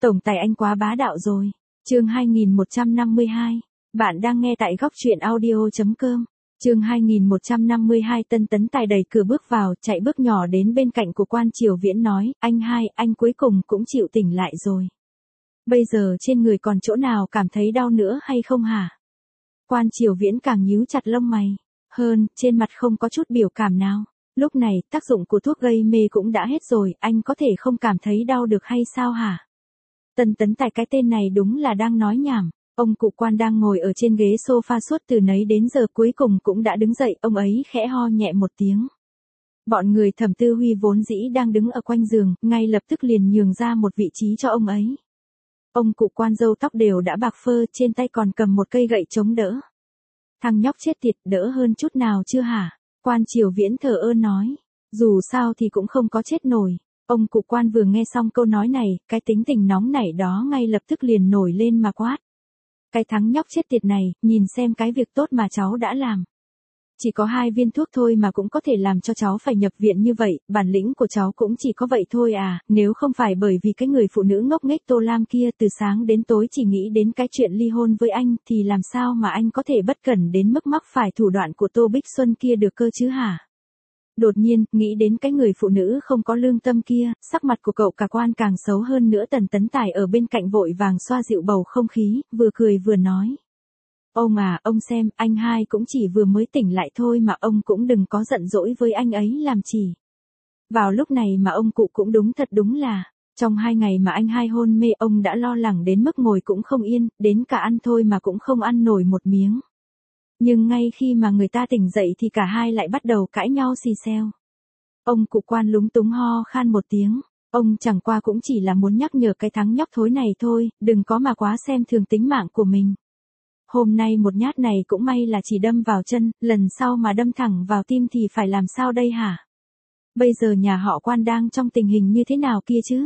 Tổng tài anh quá bá đạo rồi. Chương 2152. Bạn đang nghe tại góc truyện audio.com. Chương 2152. Tân Tấn Tài đẩy cửa bước vào, chạy bước nhỏ đến bên cạnh của Quan Triều Viễn nói, anh hai, anh cuối cùng cũng chịu tỉnh lại rồi. Bây giờ trên người còn chỗ nào cảm thấy đau nữa hay không hả? Quan Triều Viễn càng nhíu chặt lông mày. Hơn, trên mặt không có chút biểu cảm nào. Lúc này, tác dụng của thuốc gây mê cũng đã hết rồi, anh có thể không cảm thấy đau được hay sao hả? Tân Tấn Tài cái tên này đúng là đang nói nhảm. Ông cụ Quan đang ngồi ở trên ghế sofa suốt từ nấy đến giờ cuối cùng cũng đã đứng dậy, ông ấy khẽ ho nhẹ một tiếng. Bọn người Thẩm Tư Huy vốn dĩ đang đứng ở quanh giường, ngay lập tức liền nhường ra một vị trí cho ông ấy. Ông cụ Quan râu tóc đều đã bạc phơ, trên tay còn cầm một cây gậy chống đỡ. Thằng nhóc chết tiệt, đỡ hơn chút nào chưa hả? Quan Triều Viễn thờ ơ nói. Dù sao thì cũng không có chết nổi. Ông cụ Quan vừa nghe xong câu nói này, cái tính tình nóng nảy đó ngay lập tức liền nổi lên mà quát. Cái thằng nhóc chết tiệt này, nhìn xem cái việc tốt mà cháu đã làm. Chỉ có 2 viên thuốc thôi mà cũng có thể làm cho cháu phải nhập viện như vậy, bản lĩnh của cháu cũng chỉ có vậy thôi à, nếu không phải bởi vì cái người phụ nữ ngốc nghếch Tô Lam kia từ sáng đến tối chỉ nghĩ đến cái chuyện ly hôn với anh thì làm sao mà anh có thể bất cẩn đến mức mắc phải thủ đoạn của Tô Bích Xuân kia được cơ chứ hả? Đột nhiên, nghĩ đến cái người phụ nữ không có lương tâm kia, sắc mặt của cậu cả Quan càng xấu hơn nữa. Tần Tấn Tài ở bên cạnh vội vàng xoa dịu bầu không khí, vừa cười vừa nói. Ông à, ông xem, anh hai cũng chỉ vừa mới tỉnh lại thôi mà ông cũng đừng có giận dỗi với anh ấy làm chỉ. Vào lúc này mà ông cụ cũng đúng là, trong 2 ngày mà anh hai hôn mê ông đã lo lắng đến mức ngồi cũng không yên, đến cả ăn thôi mà cũng không ăn nổi một miếng. Nhưng ngay khi mà người ta tỉnh dậy thì cả hai lại bắt đầu cãi nhau xì xèo. Ông cụ Quan lúng túng ho khan một tiếng, ông chẳng qua cũng chỉ là muốn nhắc nhở cái thằng nhóc thối này thôi, đừng có mà quá xem thường tính mạng của mình. Hôm nay một nhát này cũng may là chỉ đâm vào chân, lần sau mà đâm thẳng vào tim thì phải làm sao đây hả? Bây giờ nhà họ Quan đang trong tình hình như thế nào kia chứ?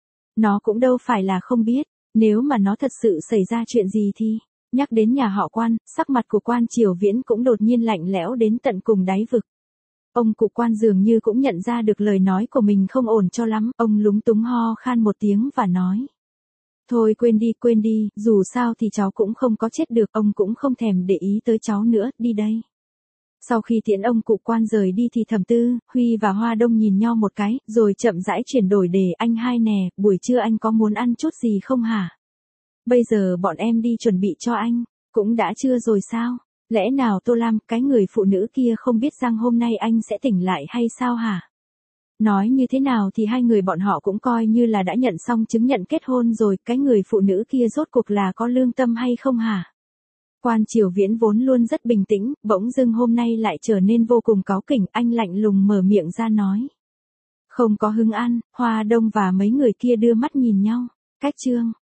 Nó cũng đâu phải là không biết, nếu mà nó thật sự xảy ra chuyện gì thì... Nhắc đến nhà họ Quan, sắc mặt của Quan Triều Viễn cũng đột nhiên lạnh lẽo đến tận cùng đáy vực. Ông cụ Quan dường như cũng nhận ra được lời nói của mình không ổn cho lắm, ông lúng túng ho khan một tiếng và nói. Thôi quên đi, dù sao thì cháu cũng không có chết được, ông cũng không thèm để ý tới cháu nữa, đi đây. Sau khi tiễn ông cụ Quan rời đi thì Thẩm Tư, Huy và Hoa Đông nhìn nhau một cái, rồi chậm rãi chuyển đổi đề. Anh hai nè, buổi trưa anh có muốn ăn chút gì không hả? Bây giờ bọn em đi chuẩn bị cho anh, cũng đã trưa rồi sao? Lẽ nào Tô Lam, cái người phụ nữ kia không biết rằng hôm nay anh sẽ tỉnh lại hay sao hả? Nói như thế nào thì 2 người bọn họ cũng coi như là đã nhận xong chứng nhận kết hôn rồi, cái người phụ nữ kia rốt cuộc là có lương tâm hay không hả? Quan Triều Viễn vốn luôn rất bình tĩnh, bỗng dưng hôm nay lại trở nên vô cùng cáu kỉnh, anh lạnh lùng mở miệng ra nói. Không có hứng ăn, Hoa Đông và mấy người kia đưa mắt nhìn nhau. Cách chương.